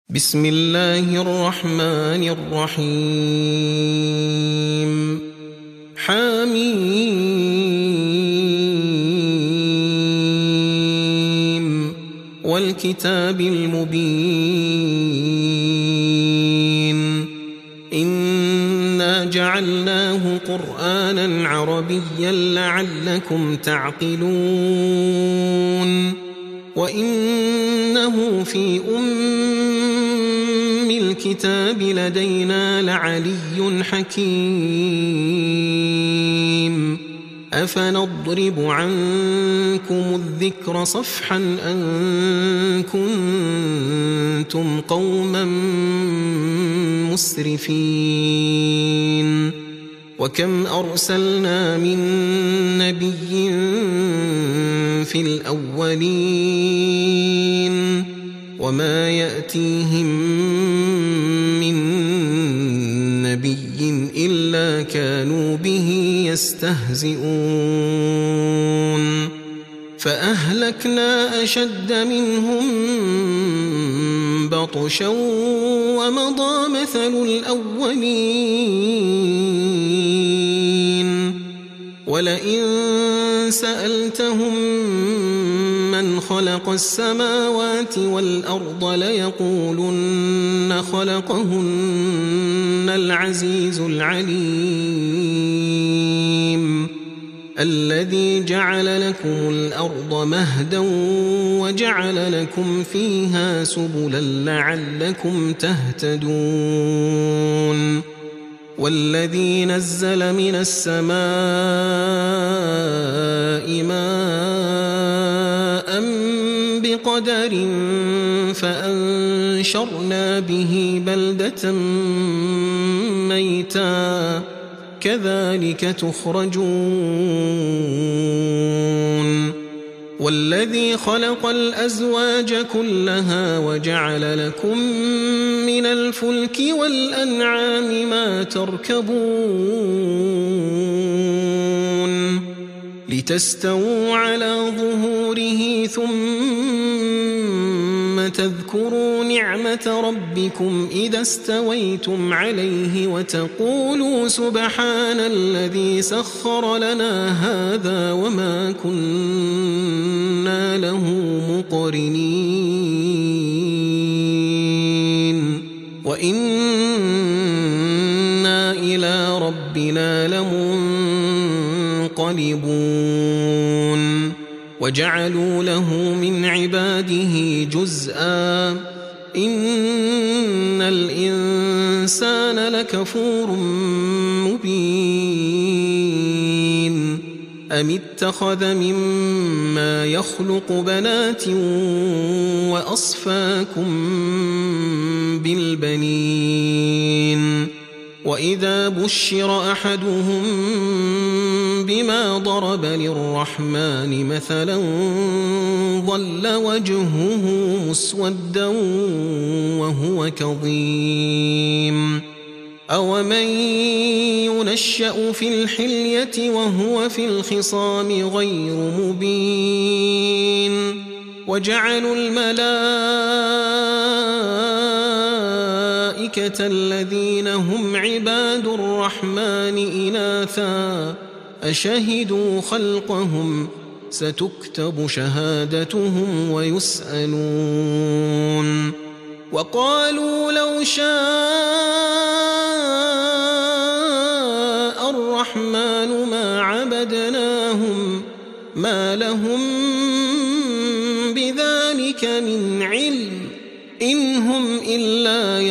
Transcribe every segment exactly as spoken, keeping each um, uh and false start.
بسم الله الرحمن الرحيم حميم والكتاب المبين إنا جعلناه قرآنا عربيا لعلكم تعقلون وإنه في أم الكتاب لدينا لعلي حكيم أفنضرب عنكم الذكر صفحا أن كنتم قوما مسرفين وكم أرسلنا من نبي في الأولين وما يأتيهم من نبي إلا كانوا به يستهزئون فأهلكنا أشد منهم بطشا ومضى مثل الأولين ولئن سألتهم من خلق السماوات والأرض ليقولن خلقهن العزيز العليم الذي جعل لكم الأرض مهدا وجعل لكم فيها سبلا لعلكم تهتدون والذي نزل من السماء ماء بقدر فأنشرنا به بلدة ميتا كذلك تخرجون والذي خلق الأزواج كلها وجعل لكم من الفلك والأنعام ما تركبون لتستووا على ظهوره ثم تذكروا نعمة ربكم إذا استويتم عليه وتقولوا سبحان الذي سخر لنا هذا وما كنا له مقرنين وإنا إلى ربنا لمنقلبون وجعلوا له من عباده جزءا إن الإنسان لكفور مبين أم اتخذ مما يخلق بنات وأصفاكم بالبنين وإذا بشر أحدهم بما ضرب للرحمن مثلا ظل وجهه مسودا وهو كظيم أومن ينشأ في الحلية وهو في الخصام غير مبين وجعلوا الملائكة الذين هم عباد الرحمن إناثا أشهدوا خلقهم ستكتب شهادتهم ويسألون وقالوا لو شاء الرحمن ما عبدناهم ما لهم بذلك من علم إن هم إلا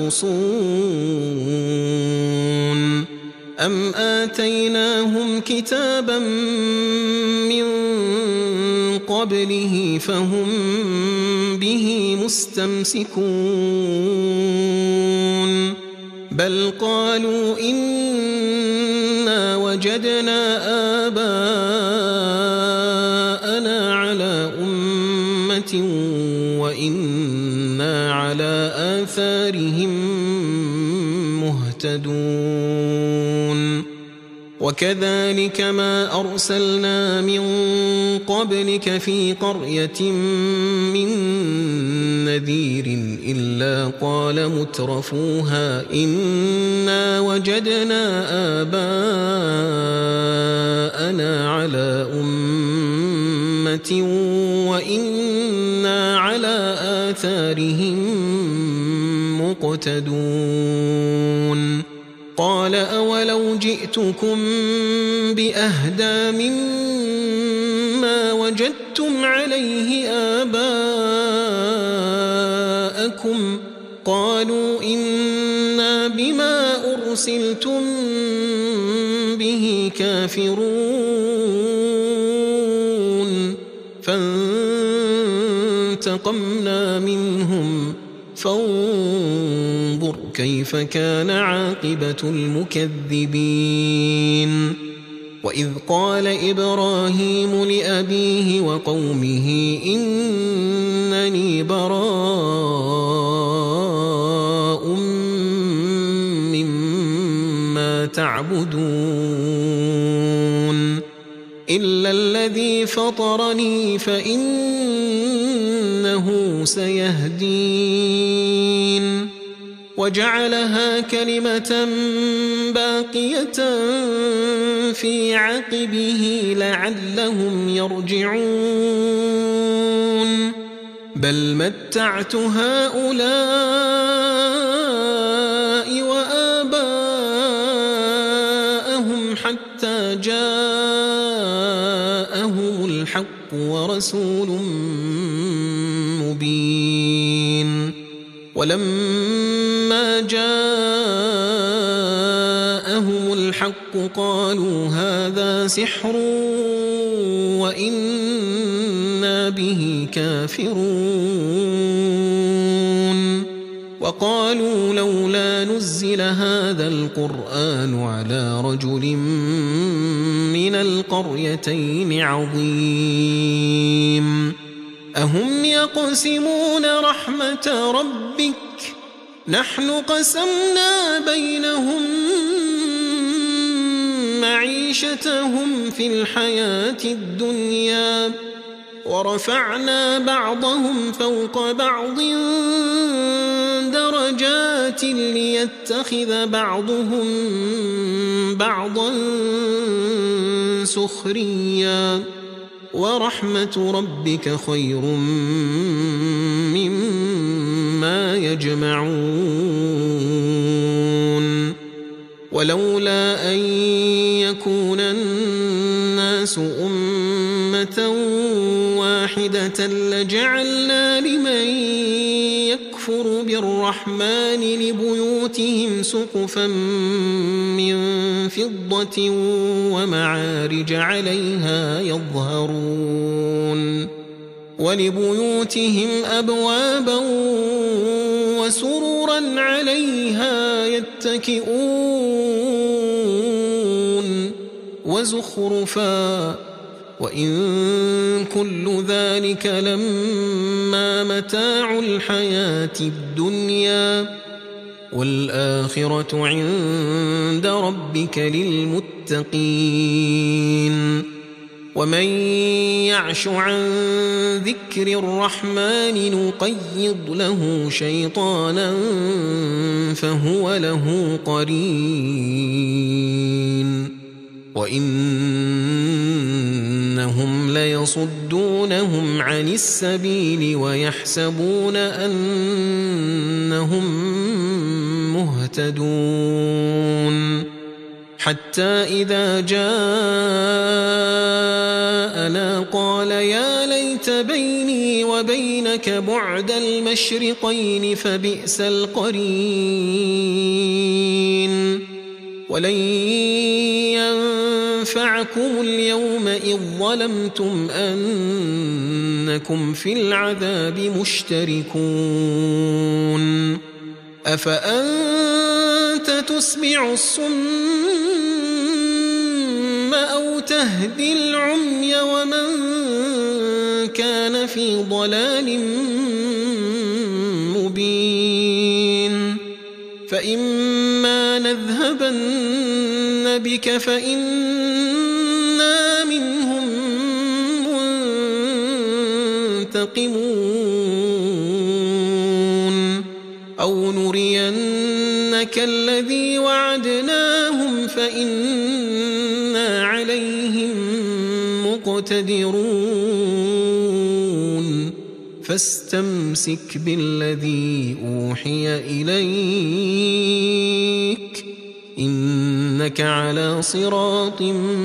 يخرصون أم آتيناهم كتابا من قبله فهم به مستمسكون بل قالوا إنا وجدنا آباءنا على أمة وإنا على آثارهم مهتدون وكذلك ما أرسلنا من قبلك في قرية من نذير إلا قال مترفوها إنا وجدنا آباءنا على أمة وإنا على آثارهم مقتدون قال أولو جئتكم بأهدى مما وجدتم عليه آباءكم قالوا إنا بما أرسلتم به كافرون فانتقمنا منهم فانظر كيف كان عاقبة المكذبين وإذ قال إبراهيم لأبيه وقومه إنني براء مما تعبدون إلا الذي فطرني فإنه سيهدين وجعلها كلمة باقية في عقبه لعلهم يرجعون بل متعت هؤلاء وآباءهم حتى جاءهم الحق ورسول مبين ولما جاءهم الحق قالوا هذا سحر وإنا به كافرون وقالوا لولا نزل هذا القرآن على رجل من القريتين عظيم أهم يقسمون رحمة ربك نحن قسمنا بينهم معيشتهم في الحياة الدنيا ورفعنا بعضهم فوق بعض درجات ليتخذ بعضهم بعضا سخريا ورحمة ربك خير مما يجمعون ولولا أن يكون الناس أمة واحدة لجعلنا لمن يكفر بالرحمن لبيوتهم سقفا من فضة ومعارج عليها يظهرون ولبيوتهم أبوابا وسررا عليها يتكئون وزخرفا وإن كل ذلك لما متاع الحياة الدنيا والآخرة عند ربك للمتقين ومن يعش عن ذكر الرحمن نقيض له شيطانا فهو له قرين وإنهم ليصدونهم عن السبيل ويحسبون أنهم مهتدون حتى إذا جاءنا قال يا ليت بيني وبينك بعد المشرقين فبئس القرين ولن ينفعكم اليوم إذ ظلمتم أنكم في العذاب مشتركون أفأنت تسمع الصم أو تهدي العمي ومن كان في ضلال مبين فإما نذهبن بك فإنا منهم منتقمون أو نرينك الذي وعدناهم فإنا عليهم مقتدرون فاستمسك بالذي أوحي إليك إنك على صراط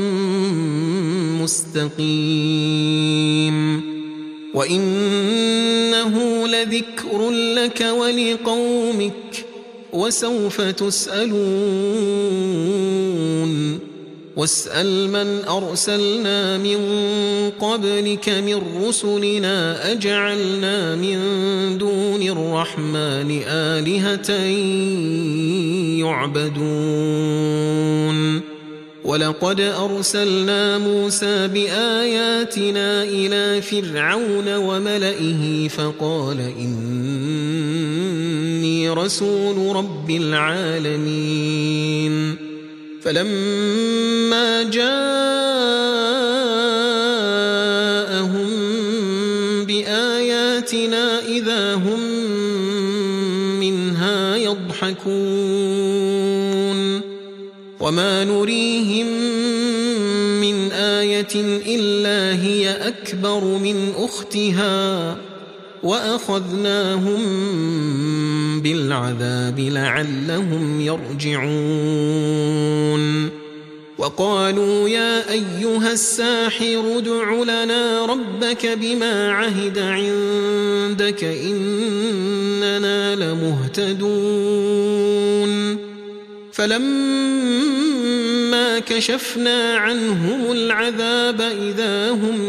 مستقيم وإنه لذكر لك ولقومك وسوف تسألون واسأل من أرسلنا من قبلك من رسلنا أجعلنا من دون الرحمن آلهة يعبدون ولقد أرسلنا موسى بآياتنا إلى فرعون وملئه فقال إني رسول رب العالمين فلما جاءهم بآياتنا إذا هم منها يضحكون وما نريهم من آية إلا هي أكبر من أختها وأخذناهم بالعذاب لعلهم يرجعون وقالوا يا أيها الساحر ادع لنا ربك بما عهد عندك إننا لمهتدون فلما كشفنا عنهم العذاب إذا هم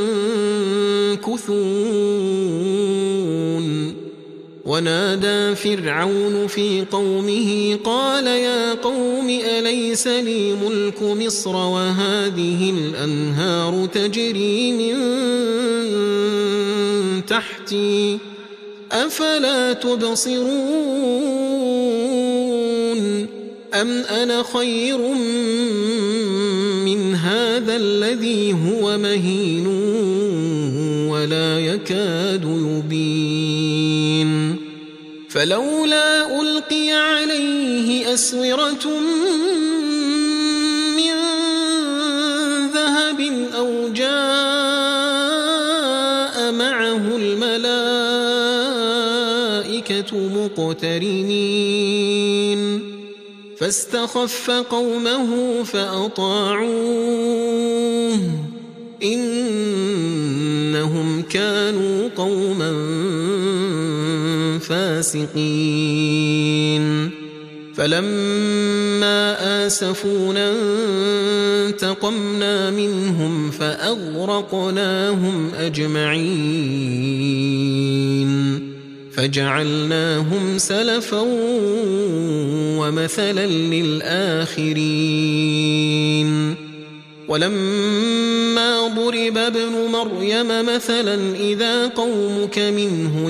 ينكثون ونادى فرعون في قومه قال يا قوم أليس لي ملك مصر وهذه الأنهار تجري من تحتي أفلا تبصرون أم أنا خير من هذا الذي هو مهين ولا يكاد يبين فلولا ألقي عليه أسورة من ذهب أو جاء معه الملائكة مقترنين فاستخف قومه فأطاعوه إنهم كانوا قوما فاسقين فلما آسفونا انتقمنا منهم فأغرقناهم أجمعين فجعلناهم سلفا ومثلا للآخرين ولما ضرب ابن مريم مثلا إذا قومك منه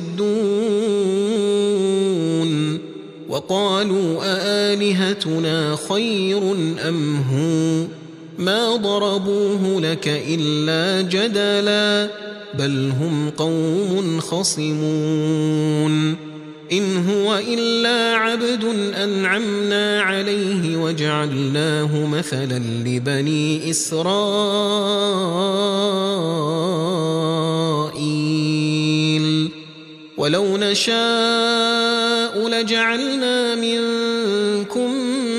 يصدون وقالوا أآلهتنا خير أم هو ما ضربوه لك إلا جدلا بل هم قوم خصمون إن هو إلا عبد أنعمنا عليه وجعلناه مثلا لبني إسرائيل ولو نشاء لجعلنا منكم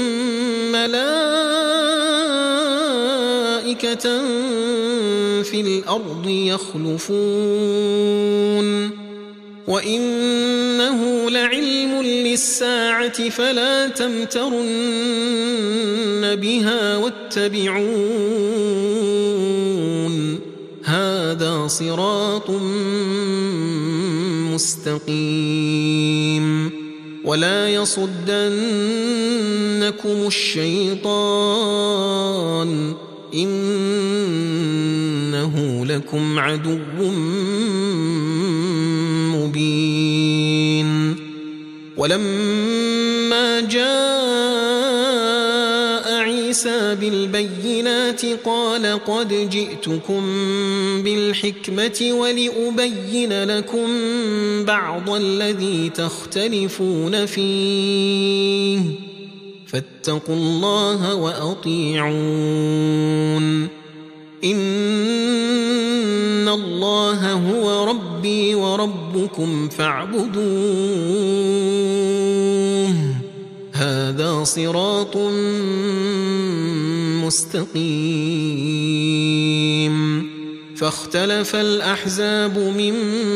ملائكة في الأرض يخلفون وإنه لعلم للساعة فلا تمترن بها واتبعون هذا صراط مستقيم ولا يصدنكم الشيطان إنه لكم عدو مبين ولما جاء عيسى عيسى بالبينات قال قد جئتكم بالحكمة ولأبين لكم بعض الذي تختلفون فيه فاتقوا الله وأطيعون إن الله هو ربي وربكم فاعبدوه هذا صراط مستقيم فاختلف الأحزاب من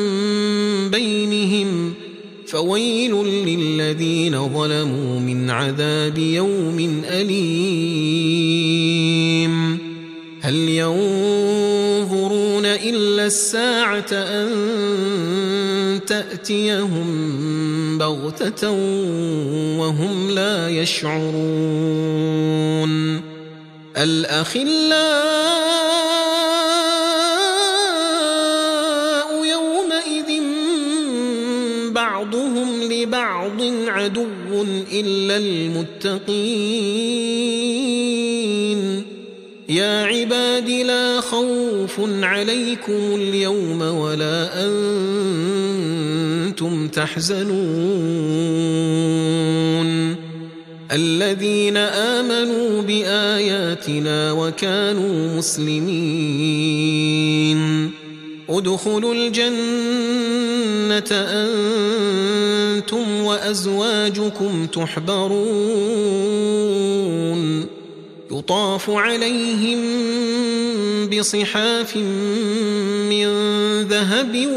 بينهم فويل للذين ظلموا من عذاب يوم أليم هل ينظرون إلا الساعة أن تأتيهم بغتة وهم لا يشعرون الأخلاء يومئذ بعضهم لبعض عدو إلا المتقين يا عباد لا خوف عليكم اليوم ولا أنتم تحزنون الذين آمنوا بآياتنا وكانوا مسلمين ادخلوا الجنة أنتم وأزواجكم تحبرون يطاف عليهم بصحاف من ذهب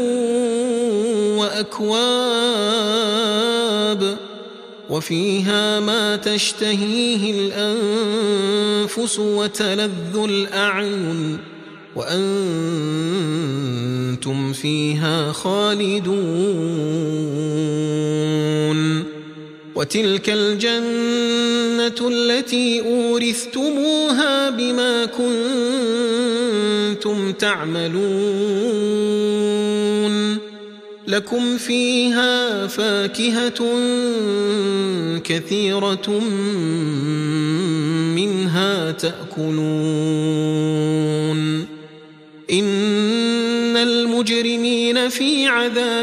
وأكواب وفيها ما تشتهيه الأنفس وتلذ الأعين وأنتم فيها خالدون وتلك الجنة التي أورثتموها بما كنتم تعملون لكم فيها فاكهة كثيرة منها تأكلون إن المجرمين في عذاب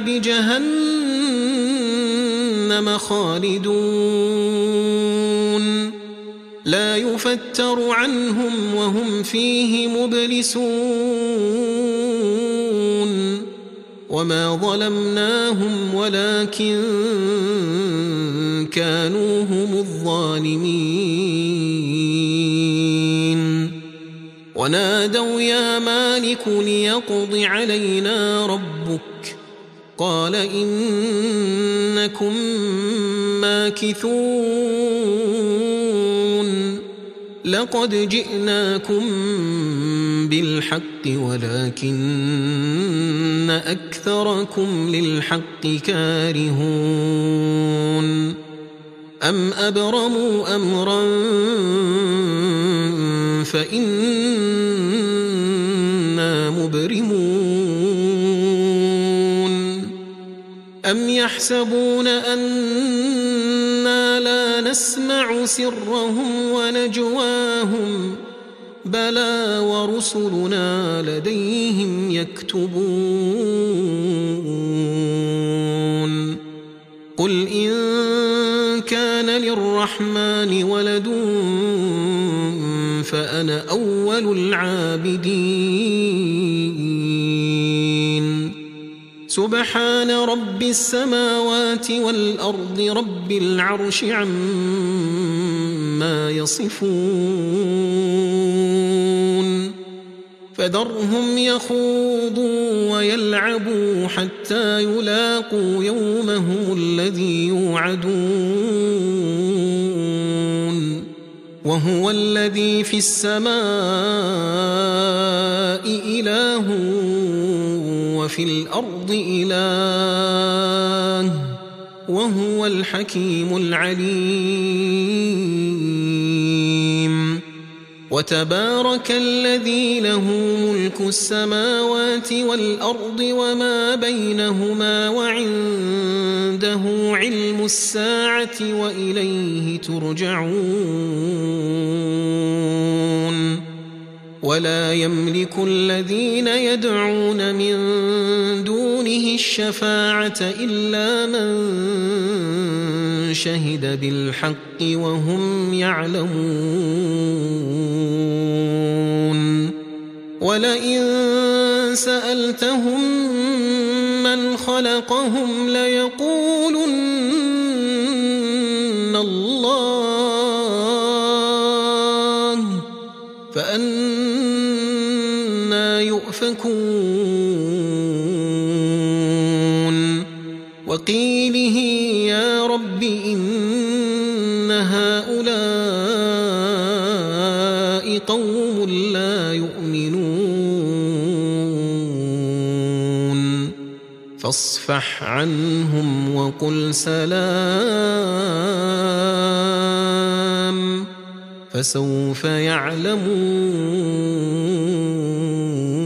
جهنم خالدون لا يفتر عنهم وهم فيه مبلسون وما ظلمناهم ولكن كانوا هم الظالمين ونادوا يا مالك ليقض علينا ربك قال إنكم ماكثون لقد جئناكم بالحق ولكن أكثركم للحق كارهون أم أبرموا أمرا فإنا مبرمون أم يحسبون أنا لا نسمع سرهم ونجواهم بلى ورسلنا لديهم يكتبون قل إن كان للرحمن ولد فأنا أول العابدين سبحان رب السماوات والأرض رب العرش عما يصفون فذرهم يخوضوا ويلعبوا حتى يلاقوا يومهم الذي يوعدون وهو الذي في السماء إله وفي الأرض إله وهو الحكيم العليم وتبارك الذي له ملك السماوات والأرض وما بينهما وعنده علم الساعة وإليه ترجعون ولا يملك الذين يدعون من دونه الشفاعة إلا من شهد بالحق وهم يعلمون ولئن سألتهم من خلقهم ليقولن الله فأنى يؤفكون وقيله يا رب إن هؤلاء قوم لا يؤمنون فاصفح عنهم وقل سلام فسوف يعلمون